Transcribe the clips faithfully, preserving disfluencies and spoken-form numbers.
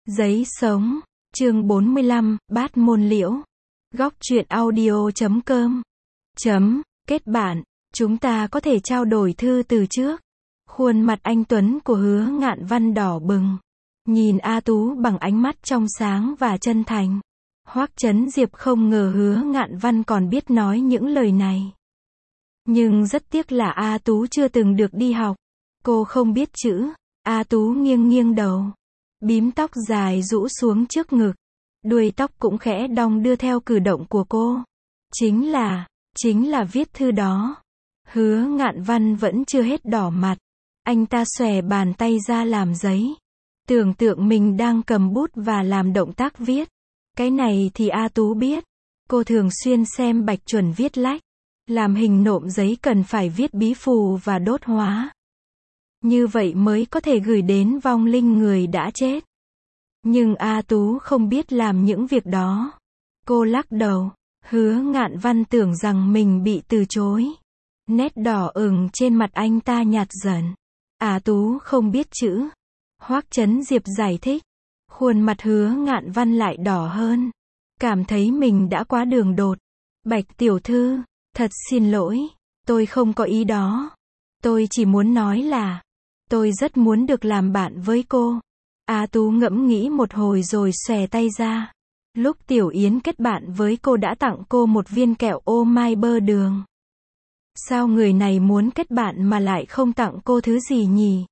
Giấy sống, chương bốn mươi lăm, bát môn liễu. Góc truyện audio chấm com. Chấm, kết bạn, chúng ta có thể trao đổi thư từ trước. Khuôn mặt anh Tuấn của Hứa Ngạn Văn đỏ bừng. Nhìn A Tú bằng ánh mắt trong sáng và chân thành. Hoắc Chấn Diệp không ngờ Hứa Ngạn Văn còn biết nói những lời này. Nhưng rất tiếc là A Tú chưa từng được đi học. Cô không biết chữ. A Tú nghiêng nghiêng đầu. Bím tóc dài rũ xuống trước ngực. Đuôi tóc cũng khẽ đong đưa theo cử động của cô. Chính là, chính là viết thư đó. Hứa Ngạn Văn vẫn chưa hết đỏ mặt. Anh ta xòe bàn tay ra làm giấy. Tưởng tượng mình đang cầm bút và làm động tác viết. Cái này thì A Tú biết. Cô thường xuyên xem Bạch Chuẩn viết lách. Làm hình nộm giấy cần phải viết bí phù và đốt hóa. Như vậy mới có thể gửi đến vong linh người đã chết. Nhưng A Tú không biết làm những việc đó. Cô lắc đầu. Hứa Ngạn Văn tưởng rằng mình bị từ chối. Nét đỏ ửng trên mặt anh ta nhạt dần. A Tú không biết chữ. Hoắc Chấn Diệp giải thích. Khuôn mặt Hứa Ngạn Văn lại đỏ hơn. Cảm thấy mình đã quá đường đột. Bạch tiểu thư, thật xin lỗi. Tôi không có ý đó. Tôi chỉ muốn nói là tôi rất muốn được làm bạn với cô. A Tú ngẫm nghĩ một hồi rồi xòe tay ra. Lúc Tiểu Yến kết bạn với cô đã tặng cô một viên kẹo ô mai bơ đường. Sao người này muốn kết bạn mà lại không tặng cô thứ gì nhỉ?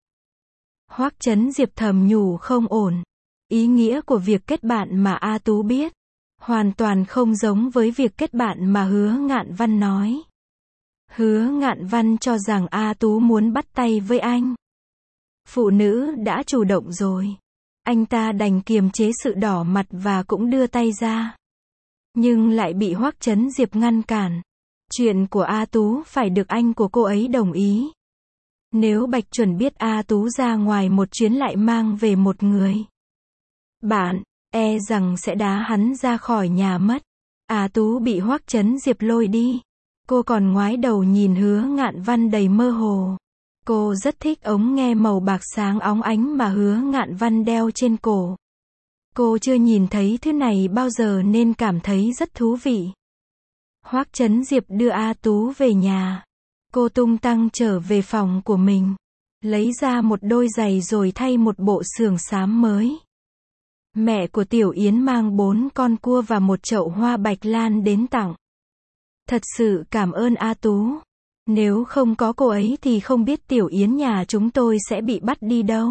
Hoắc Chấn Diệp thầm nhủ không ổn. Ý nghĩa của việc kết bạn mà A Tú biết hoàn toàn không giống với việc kết bạn mà Hứa Ngạn Văn nói. Hứa Ngạn Văn cho rằng A Tú muốn bắt tay với anh. Phụ nữ đã chủ động rồi. Anh ta đành kiềm chế sự đỏ mặt và cũng đưa tay ra. Nhưng lại bị Hoắc Chấn Diệp ngăn cản. Chuyện của A Tú phải được anh của cô ấy đồng ý. Nếu Bạch Chuẩn biết A Tú ra ngoài một chuyến lại mang về một người bạn, e rằng sẽ đá hắn ra khỏi nhà mất. A Tú bị Hoắc Chấn Diệp lôi đi. Cô còn ngoái đầu nhìn Hứa Ngạn Văn đầy mơ hồ. Cô rất thích ống nghe màu bạc sáng óng ánh mà Hứa Ngạn Văn đeo trên cổ. Cô chưa nhìn thấy thứ này bao giờ nên cảm thấy rất thú vị. Hoắc Chấn Diệp đưa A Tú về nhà. Cô tung tăng trở về phòng của mình. Lấy ra một đôi giày rồi thay một bộ sườn xám mới. Mẹ của Tiểu Yến mang bốn con cua và một chậu hoa bạch lan đến tặng. Thật sự cảm ơn A Tú. Nếu không có cô ấy thì không biết Tiểu Yến nhà chúng tôi sẽ bị bắt đi đâu.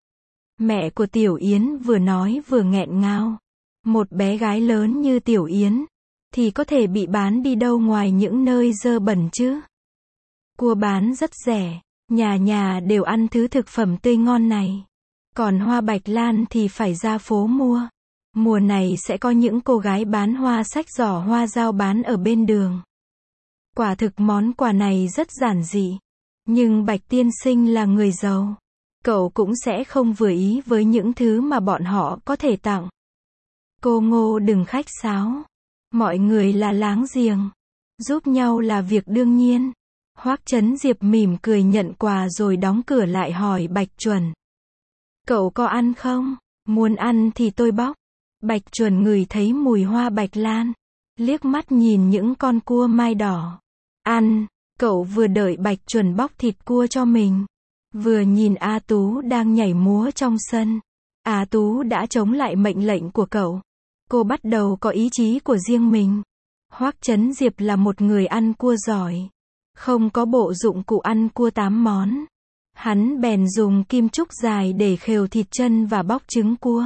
Mẹ của Tiểu Yến vừa nói vừa nghẹn ngào. Một bé gái lớn như Tiểu Yến thì có thể bị bán đi đâu ngoài những nơi dơ bẩn chứ. Cua bán rất rẻ, nhà nhà đều ăn thứ thực phẩm tươi ngon này. Còn hoa bạch lan thì phải ra phố mua. Mùa này sẽ có những cô gái bán hoa sách giỏ hoa giao bán ở bên đường. Quả thực món quà này rất giản dị. Nhưng Bạch tiên sinh là người giàu. Cậu cũng sẽ không vừa ý với những thứ mà bọn họ có thể tặng. Cô Ngô đừng khách sáo. Mọi người là láng giềng. Giúp nhau là việc đương nhiên. Hoắc Chấn Diệp mỉm cười nhận quà rồi đóng cửa lại hỏi Bạch Chuẩn. Cậu có ăn không? Muốn ăn thì tôi bóc. Bạch Chuẩn ngửi thấy mùi hoa bạch lan. Liếc mắt nhìn những con cua mai đỏ. Ăn, cậu vừa đợi Bạch Chuẩn bóc thịt cua cho mình. Vừa nhìn A Tú đang nhảy múa trong sân. A Tú đã chống lại mệnh lệnh của cậu. Cô bắt đầu có ý chí của riêng mình. Hoắc Chấn Diệp là một người ăn cua giỏi. Không có bộ dụng cụ ăn cua tám món. Hắn bèn dùng kim trúc dài để khều thịt chân và bóc trứng cua.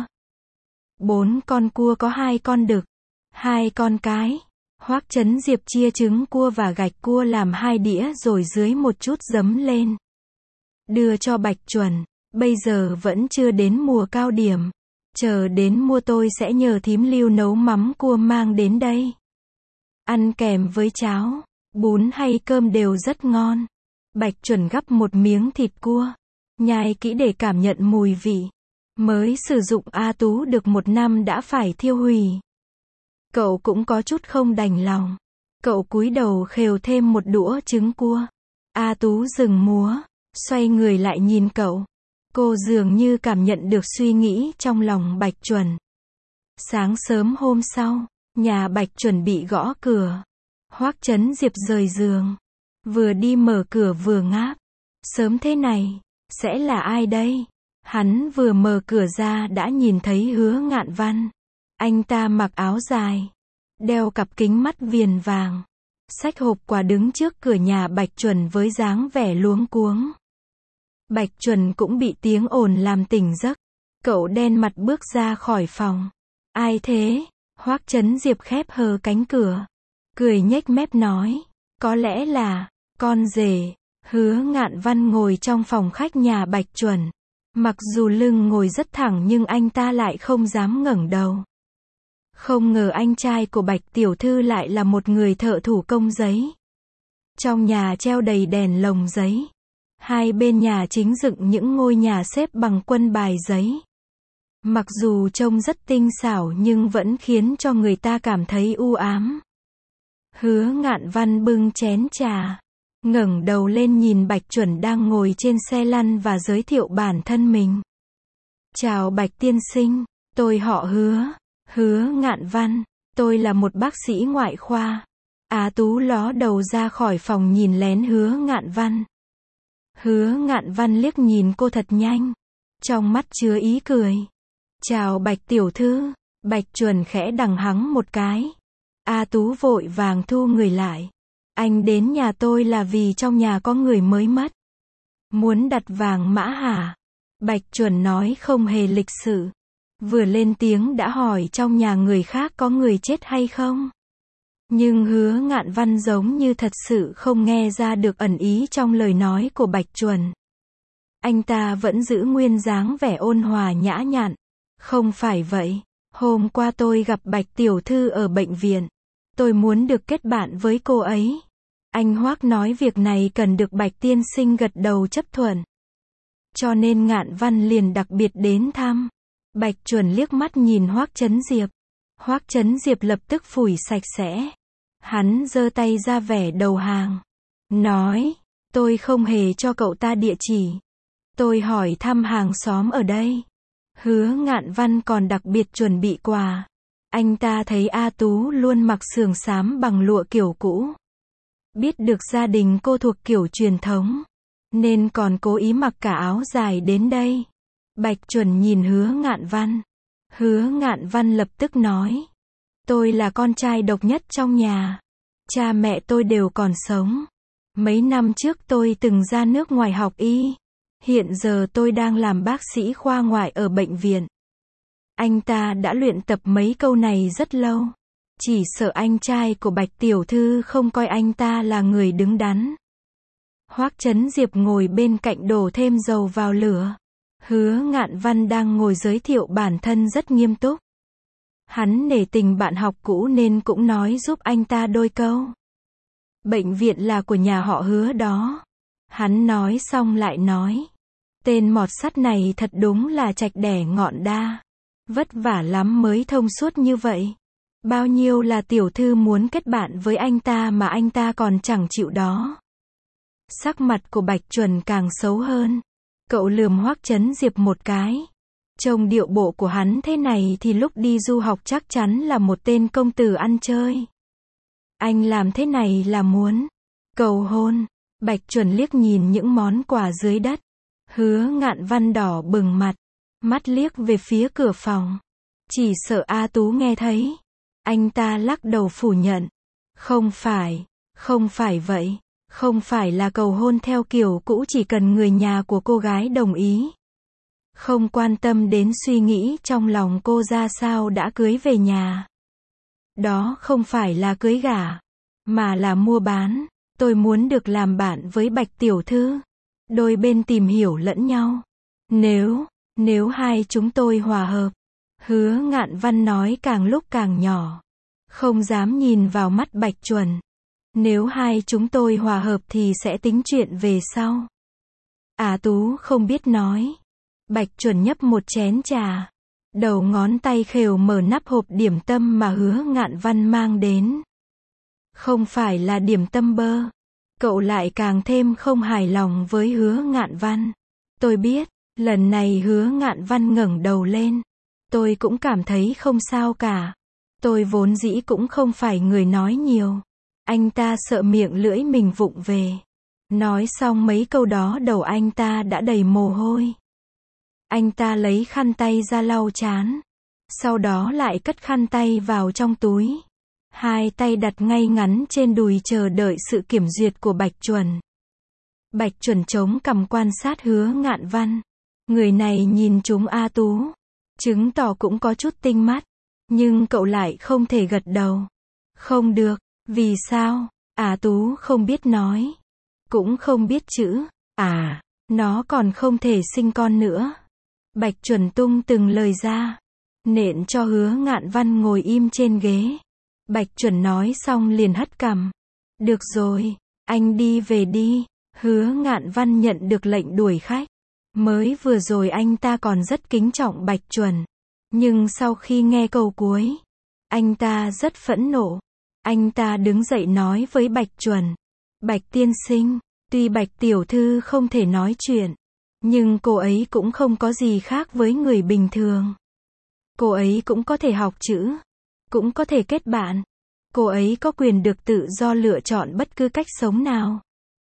Bốn con cua có hai con đực, hai con cái. Hoắc Chấn Diệp chia trứng cua và gạch cua làm hai đĩa rồi dưới một chút giấm lên. Đưa cho Bạch Chuẩn. Bây giờ vẫn chưa đến mùa cao điểm. Chờ đến mua tôi sẽ nhờ thím Lưu nấu mắm cua mang đến đây. Ăn kèm với cháo, bún hay cơm đều rất ngon. Bạch Chuẩn gắp một miếng thịt cua. Nhai kỹ để cảm nhận mùi vị. Mới sử dụng A Tú được một năm đã phải thiêu hủy. Cậu cũng có chút không đành lòng. Cậu cúi đầu khều thêm một đũa trứng cua. A Tú dừng múa, xoay người lại nhìn cậu. Cô dường như cảm nhận được suy nghĩ trong lòng Bạch Chuẩn. Sáng sớm hôm sau, nhà Bạch chuẩn bị gõ cửa. Hoắc Chấn Diệp rời giường. Vừa đi mở cửa vừa ngáp. Sớm thế này, sẽ là ai đây? Hắn vừa mở cửa ra đã nhìn thấy Hứa Ngạn Văn. Anh ta mặc áo dài, đeo cặp kính mắt viền vàng, xách hộp quà đứng trước cửa nhà Bạch Chuẩn với dáng vẻ luống cuống. Bạch Chuẩn cũng bị tiếng ồn làm tỉnh giấc. Cậu đen mặt bước ra khỏi phòng. Ai thế? Hoắc Chấn Diệp khép hờ cánh cửa, cười nhếch mép nói, có lẽ là con rể. Hứa Ngạn Văn ngồi trong phòng khách nhà Bạch Chuẩn. Mặc dù lưng ngồi rất thẳng nhưng anh ta lại không dám ngẩng đầu. Không ngờ anh trai của Bạch tiểu thư lại là một người thợ thủ công giấy. Trong nhà treo đầy đèn lồng giấy. Hai bên nhà chính dựng những ngôi nhà xếp bằng quân bài giấy. Mặc dù trông rất tinh xảo nhưng vẫn khiến cho người ta cảm thấy u ám. Hứa Ngạn Văn bưng chén trà, ngẩng đầu lên nhìn Bạch Chuẩn đang ngồi trên xe lăn và giới thiệu bản thân mình. Chào Bạch tiên sinh, tôi họ Hứa, Hứa Ngạn Văn, tôi là một bác sĩ ngoại khoa. Á Tú ló đầu ra khỏi phòng nhìn lén Hứa Ngạn Văn. Hứa Ngạn Văn liếc nhìn cô thật nhanh, trong mắt chứa ý cười. Chào Bạch tiểu thư. Bạch Chuẩn khẽ đằng hắng một cái. A Tú vội vàng thu người lại. Anh đến nhà tôi là vì trong nhà có người mới mất. Muốn đặt vàng mã hả? Bạch Chuẩn nói không hề lịch sự. Vừa lên tiếng đã hỏi trong nhà người khác có người chết hay không. Nhưng Hứa Ngạn Văn giống như thật sự không nghe ra được ẩn ý trong lời nói của Bạch Chuẩn. Anh ta vẫn giữ nguyên dáng vẻ ôn hòa nhã nhặn. Không phải vậy, hôm qua tôi gặp Bạch tiểu thư ở bệnh viện. Tôi muốn được kết bạn với cô ấy. Anh Hoắc nói việc này cần được Bạch tiên sinh gật đầu chấp thuận. Cho nên Ngạn Văn liền đặc biệt đến thăm. Bạch Chuẩn liếc mắt nhìn Hoắc Chấn Diệp. Hoắc Chấn Diệp lập tức phủi sạch sẽ. Hắn giơ tay ra vẻ đầu hàng. Nói, tôi không hề cho cậu ta địa chỉ. Tôi hỏi thăm hàng xóm ở đây. Hứa Ngạn Văn còn đặc biệt chuẩn bị quà. Anh ta thấy A Tú luôn mặc sườn xám bằng lụa kiểu cũ. Biết được gia đình cô thuộc kiểu truyền thống, nên còn cố ý mặc cả áo dài đến đây. Bạch Chuẩn nhìn Hứa Ngạn Văn. Hứa Ngạn Văn lập tức nói. Tôi là con trai độc nhất trong nhà. Cha mẹ tôi đều còn sống. Mấy năm trước tôi từng ra nước ngoài học y. Hiện giờ tôi đang làm bác sĩ khoa ngoại ở bệnh viện. Anh ta đã luyện tập mấy câu này rất lâu. Chỉ sợ anh trai của Bạch tiểu thư không coi anh ta là người đứng đắn. Hoắc Chấn Diệp ngồi bên cạnh đổ thêm dầu vào lửa. Hứa Ngạn Văn đang ngồi giới thiệu bản thân rất nghiêm túc. Hắn nể tình bạn học cũ nên cũng nói giúp anh ta đôi câu. Bệnh viện là của nhà họ Hứa đó. Hắn nói xong lại nói. Tên mọt sắt này thật đúng là trạch đẻ ngọn đa. Vất vả lắm mới thông suốt như vậy. Bao nhiêu là tiểu thư muốn kết bạn với anh ta mà anh ta còn chẳng chịu đó. Sắc mặt của Bạch Chuẩn càng xấu hơn. Cậu lườm Hoắc Chấn Diệp một cái. Trông điệu bộ của hắn thế này thì lúc đi du học chắc chắn là một tên công tử ăn chơi. Anh làm thế này là muốn cầu hôn. Bạch Chuẩn liếc nhìn những món quà dưới đất. Hứa Ngạn Văn đỏ bừng mặt, mắt liếc về phía cửa phòng. Chỉ sợ A Tú nghe thấy. Anh ta lắc đầu phủ nhận. Không phải, không phải vậy. Không phải là cầu hôn theo kiểu cũ chỉ cần người nhà của cô gái đồng ý. Không quan tâm đến suy nghĩ trong lòng cô ra sao đã cưới về nhà. Đó không phải là cưới gả, mà là mua bán. Tôi muốn được làm bạn với Bạch tiểu thư. Đôi bên tìm hiểu lẫn nhau. Nếu, nếu hai chúng tôi hòa hợp. Hứa Ngạn Văn nói càng lúc càng nhỏ. Không dám nhìn vào mắt Bạch Chuẩn. Nếu hai chúng tôi hòa hợp thì sẽ tính chuyện về sau. Á Tú không biết nói. Bạch Chuẩn nhấp một chén trà. Đầu ngón tay khều mở nắp hộp điểm tâm mà Hứa Ngạn Văn mang đến. Không phải là điểm tâm bơ. Cậu lại càng thêm không hài lòng với Hứa Ngạn Văn. Tôi biết, Lần này Hứa Ngạn Văn ngẩng đầu lên. Tôi cũng cảm thấy không sao cả. Tôi vốn dĩ cũng không phải người nói nhiều. Anh ta sợ miệng lưỡi mình vụng về. Nói xong mấy câu đó đầu anh ta đã đầy mồ hôi. Anh ta lấy khăn tay ra lau trán. Sau đó lại cất khăn tay vào trong túi. Hai tay đặt ngay ngắn trên đùi chờ đợi sự kiểm duyệt của Bạch Chuẩn. Bạch Chuẩn chống cằm quan sát Hứa Ngạn Văn. Người này nhìn trúng A Tú. Chứng tỏ cũng có chút tinh mắt. Nhưng cậu lại không thể gật đầu. Không được. Vì sao? A Tú không biết nói. Cũng không biết chữ. À, nó còn không thể sinh con nữa. Bạch Chuẩn tung từng lời ra. Nện cho Hứa Ngạn Văn ngồi im trên ghế. Bạch Chuẩn nói xong liền hất cằm. Được rồi, anh đi về đi. Hứa Ngạn Văn nhận được lệnh đuổi khách. Mới vừa rồi anh ta còn rất kính trọng Bạch Chuẩn. Nhưng sau khi nghe câu cuối, anh ta rất phẫn nộ. Anh ta đứng dậy nói với Bạch Chuẩn. Bạch tiên sinh, tuy Bạch tiểu thư không thể nói chuyện, nhưng cô ấy cũng không có gì khác với người bình thường. Cô ấy cũng có thể học chữ, cũng có thể kết bạn. Cô ấy có quyền được tự do lựa chọn bất cứ cách sống nào.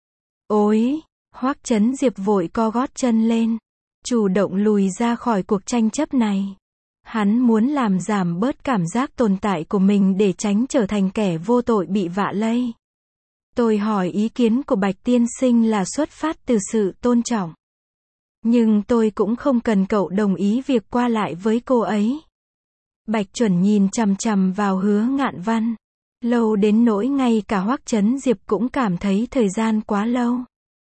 Ôi, Hoắc Chấn Diệp vội co gót chân lên, chủ động lùi ra khỏi cuộc tranh chấp này. Hắn muốn làm giảm bớt cảm giác tồn tại của mình để tránh trở thành kẻ vô tội bị vạ lây. Tôi hỏi ý kiến của Bạch tiên sinh là xuất phát từ sự tôn trọng. Nhưng tôi cũng không cần cậu đồng ý việc qua lại với cô ấy. Bạch Chuẩn nhìn chằm chằm vào Hứa Ngạn Văn. Lâu đến nỗi ngay cả Hoắc Chấn Diệp cũng cảm thấy thời gian quá lâu.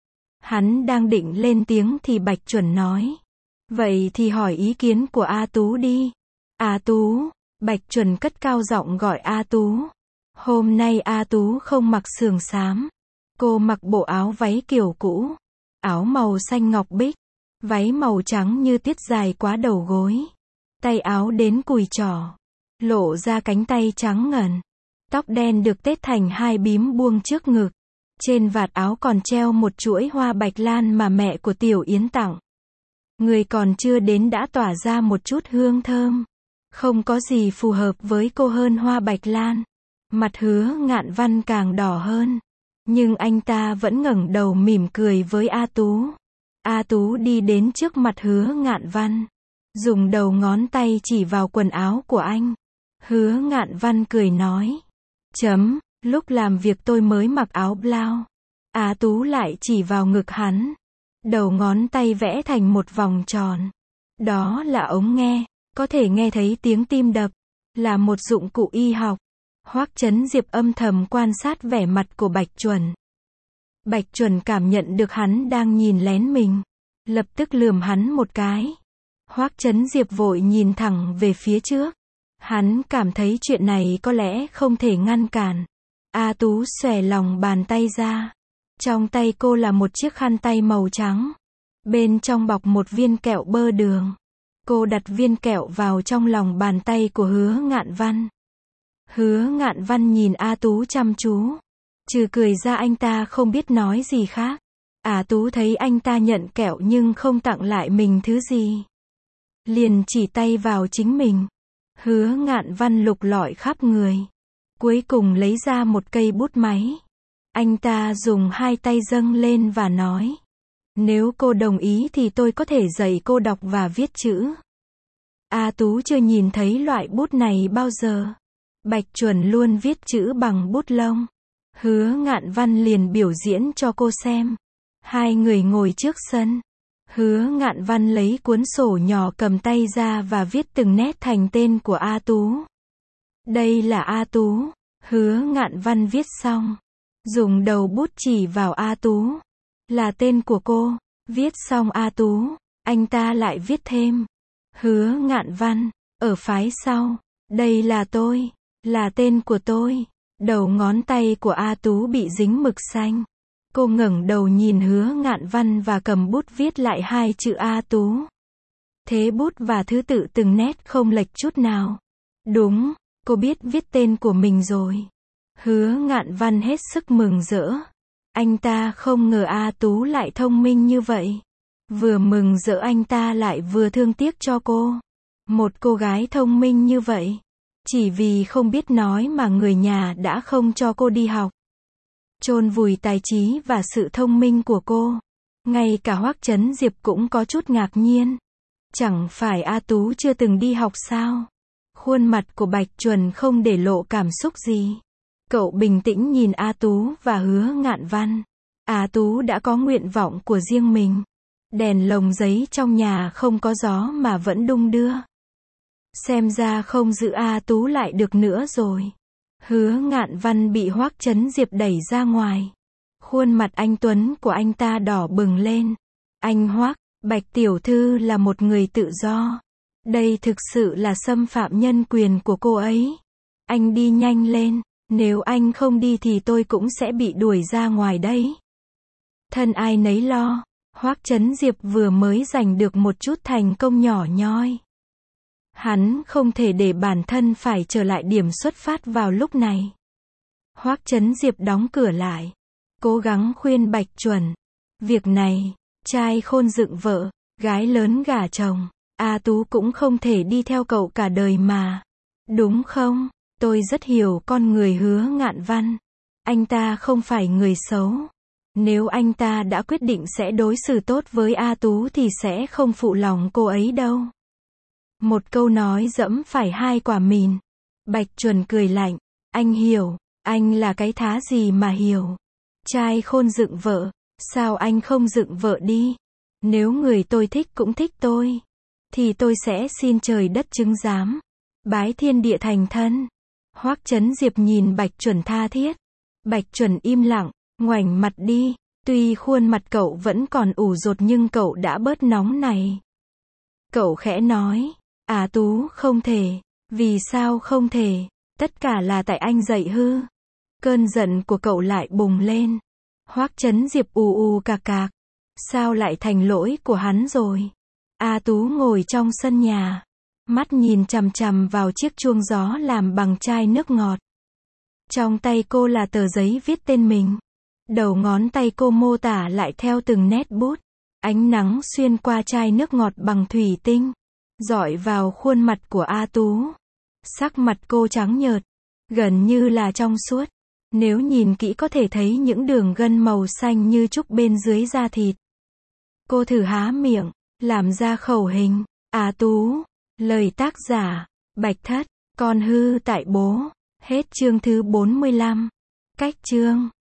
Hắn đang định lên tiếng thì Bạch Chuẩn nói. Vậy thì hỏi ý kiến của A Tú đi. A Tú. Bạch Chuẩn cất cao giọng gọi A Tú. Hôm nay A Tú không mặc sườn xám. Cô mặc bộ áo váy kiểu cũ. Áo màu xanh ngọc bích. Váy màu trắng như tiết dài quá đầu gối. Tay áo đến cùi trỏ. Lộ ra cánh tay trắng ngần. Tóc đen được tết thành hai bím buông trước ngực. Trên vạt áo còn treo một chuỗi hoa bạch lan mà mẹ của Tiểu Yến tặng. Người còn chưa đến đã tỏa ra một chút hương thơm. Không có gì phù hợp với cô hơn hoa bạch lan. Mặt Hứa Ngạn Văn càng đỏ hơn. Nhưng anh ta vẫn ngẩng đầu mỉm cười với A Tú. A Tú đi đến trước mặt Hứa Ngạn Văn. Dùng đầu ngón tay chỉ vào quần áo của anh. Hứa Ngạn Văn cười nói. Chấm, lúc làm việc tôi mới mặc áo blau. A Tú lại chỉ vào ngực hắn. Đầu ngón tay vẽ thành một vòng tròn. Đó là ống nghe, có thể nghe thấy tiếng tim đập. Là một dụng cụ y học. Hoắc Chấn Diệp âm thầm quan sát vẻ mặt của Bạch Chuẩn. Bạch Chuẩn cảm nhận được hắn đang nhìn lén mình. Lập tức lườm hắn một cái. Hoắc Chấn Diệp vội nhìn thẳng về phía trước. Hắn cảm thấy chuyện này có lẽ không thể ngăn cản. A Tú xòe lòng bàn tay ra. Trong tay cô là một chiếc khăn tay màu trắng. Bên trong bọc một viên kẹo bơ đường. Cô đặt viên kẹo vào trong lòng bàn tay của Hứa Ngạn Văn. Hứa Ngạn Văn nhìn A Tú chăm chú. Trừ cười ra anh ta không biết nói gì khác. A Tú thấy anh ta nhận kẹo nhưng không tặng lại mình thứ gì. Liền chỉ tay vào chính mình. Hứa Ngạn Văn lục lọi khắp người. Cuối cùng lấy ra một cây bút máy. Anh ta dùng hai tay dâng lên và nói. Nếu cô đồng ý thì tôi có thể dạy cô đọc và viết chữ. A Tú chưa nhìn thấy loại bút này bao giờ. Bạch Chuẩn luôn viết chữ bằng bút lông. Hứa Ngạn Văn liền biểu diễn cho cô xem. Hai người ngồi trước sân. Hứa Ngạn Văn lấy cuốn sổ nhỏ cầm tay ra và viết từng nét thành tên của A Tú. Đây là A Tú. Hứa Ngạn Văn viết xong. Dùng đầu bút chỉ vào A Tú. Là tên của cô. Viết xong A Tú. Anh ta lại viết thêm. Hứa Ngạn Văn. Ở phái sau. Đây là tôi. Là tên của tôi. Đầu ngón tay của A Tú bị dính mực xanh. Cô ngẩng đầu nhìn Hứa Ngạn Văn và cầm bút viết lại hai chữ A Tú. Thế bút và thứ tự từng nét không lệch chút nào. Đúng, cô biết viết tên của mình rồi. Hứa Ngạn Văn hết sức mừng rỡ. Anh ta không ngờ A Tú lại thông minh như vậy. Vừa mừng rỡ anh ta lại vừa thương tiếc cho cô. Một cô gái thông minh như vậy, chỉ vì không biết nói mà người nhà đã không cho cô đi học. Chôn vùi tài trí và sự thông minh của cô. Ngay cả Hoắc Chấn Diệp cũng có chút ngạc nhiên. Chẳng phải A Tú chưa từng đi học sao? Khuôn mặt của Bạch Chuẩn không để lộ cảm xúc gì. Cậu bình tĩnh nhìn A Tú và Hứa Ngạn Văn. A Tú đã có nguyện vọng của riêng mình. Đèn lồng giấy trong nhà không có gió mà vẫn đung đưa. Xem ra không giữ A Tú lại được nữa rồi. Hứa Ngạn Văn bị Hoắc Chấn Diệp đẩy ra ngoài. Khuôn mặt anh tuấn của anh ta đỏ bừng lên. Anh Hoắc, Bạch tiểu thư là một người tự do. Đây thực sự là xâm phạm nhân quyền của cô ấy. Anh đi nhanh lên, nếu anh không đi thì tôi cũng sẽ bị đuổi ra ngoài đấy. Thân ai nấy lo, Hoắc Chấn Diệp vừa mới giành được một chút thành công nhỏ nhoi. Hắn không thể để bản thân phải trở lại điểm xuất phát vào lúc này. Hoắc Chấn Diệp đóng cửa lại, cố gắng khuyên Bạch Chuẩn. Việc này, trai khôn dựng vợ, gái lớn gả chồng. A Tú cũng không thể đi theo cậu cả đời mà. Đúng không? Tôi rất hiểu con người Hứa Ngạn Văn. Anh ta không phải người xấu. Nếu anh ta đã quyết định sẽ đối xử tốt với A Tú thì sẽ không phụ lòng cô ấy đâu. Một câu nói dẫm phải hai quả mìn. Bạch Chuẩn cười lạnh. Anh hiểu, anh là cái thá gì mà hiểu. Trai khôn dựng vợ, sao anh không dựng vợ đi? Nếu người tôi thích cũng thích tôi, thì tôi sẽ xin trời đất chứng giám. Bái thiên địa thành thân. Hoắc Chấn Diệp nhìn Bạch Chuẩn tha thiết. Bạch Chuẩn im lặng, ngoảnh mặt đi. Tuy khuôn mặt cậu vẫn còn ủ rột nhưng cậu đã bớt nóng này. Cậu khẽ nói. À Tú, không thể. Vì sao không thể? Tất cả là tại anh dạy hư. Cơn giận của cậu lại bùng lên. Hoắc Chấn Diệp ù ù cạc cạc. Sao lại thành lỗi của hắn rồi? A Tú ngồi trong sân nhà, mắt nhìn chằm chằm vào chiếc chuông gió làm bằng chai nước ngọt. Trong tay cô là tờ giấy viết tên mình. Đầu ngón tay cô mô tả lại theo từng nét bút. Ánh nắng xuyên qua chai nước ngọt bằng thủy tinh, rọi vào khuôn mặt của A Tú. Sắc mặt cô trắng nhợt, gần như là trong suốt. Nếu nhìn kỹ có thể thấy những đường gân màu xanh như trúc bên dưới da thịt. Cô thử há miệng, làm ra khẩu hình. A Tú. Lời tác giả, Bạch Thất, con hư tại bố. Hết chương thứ bốn mươi lăm. Cách chương.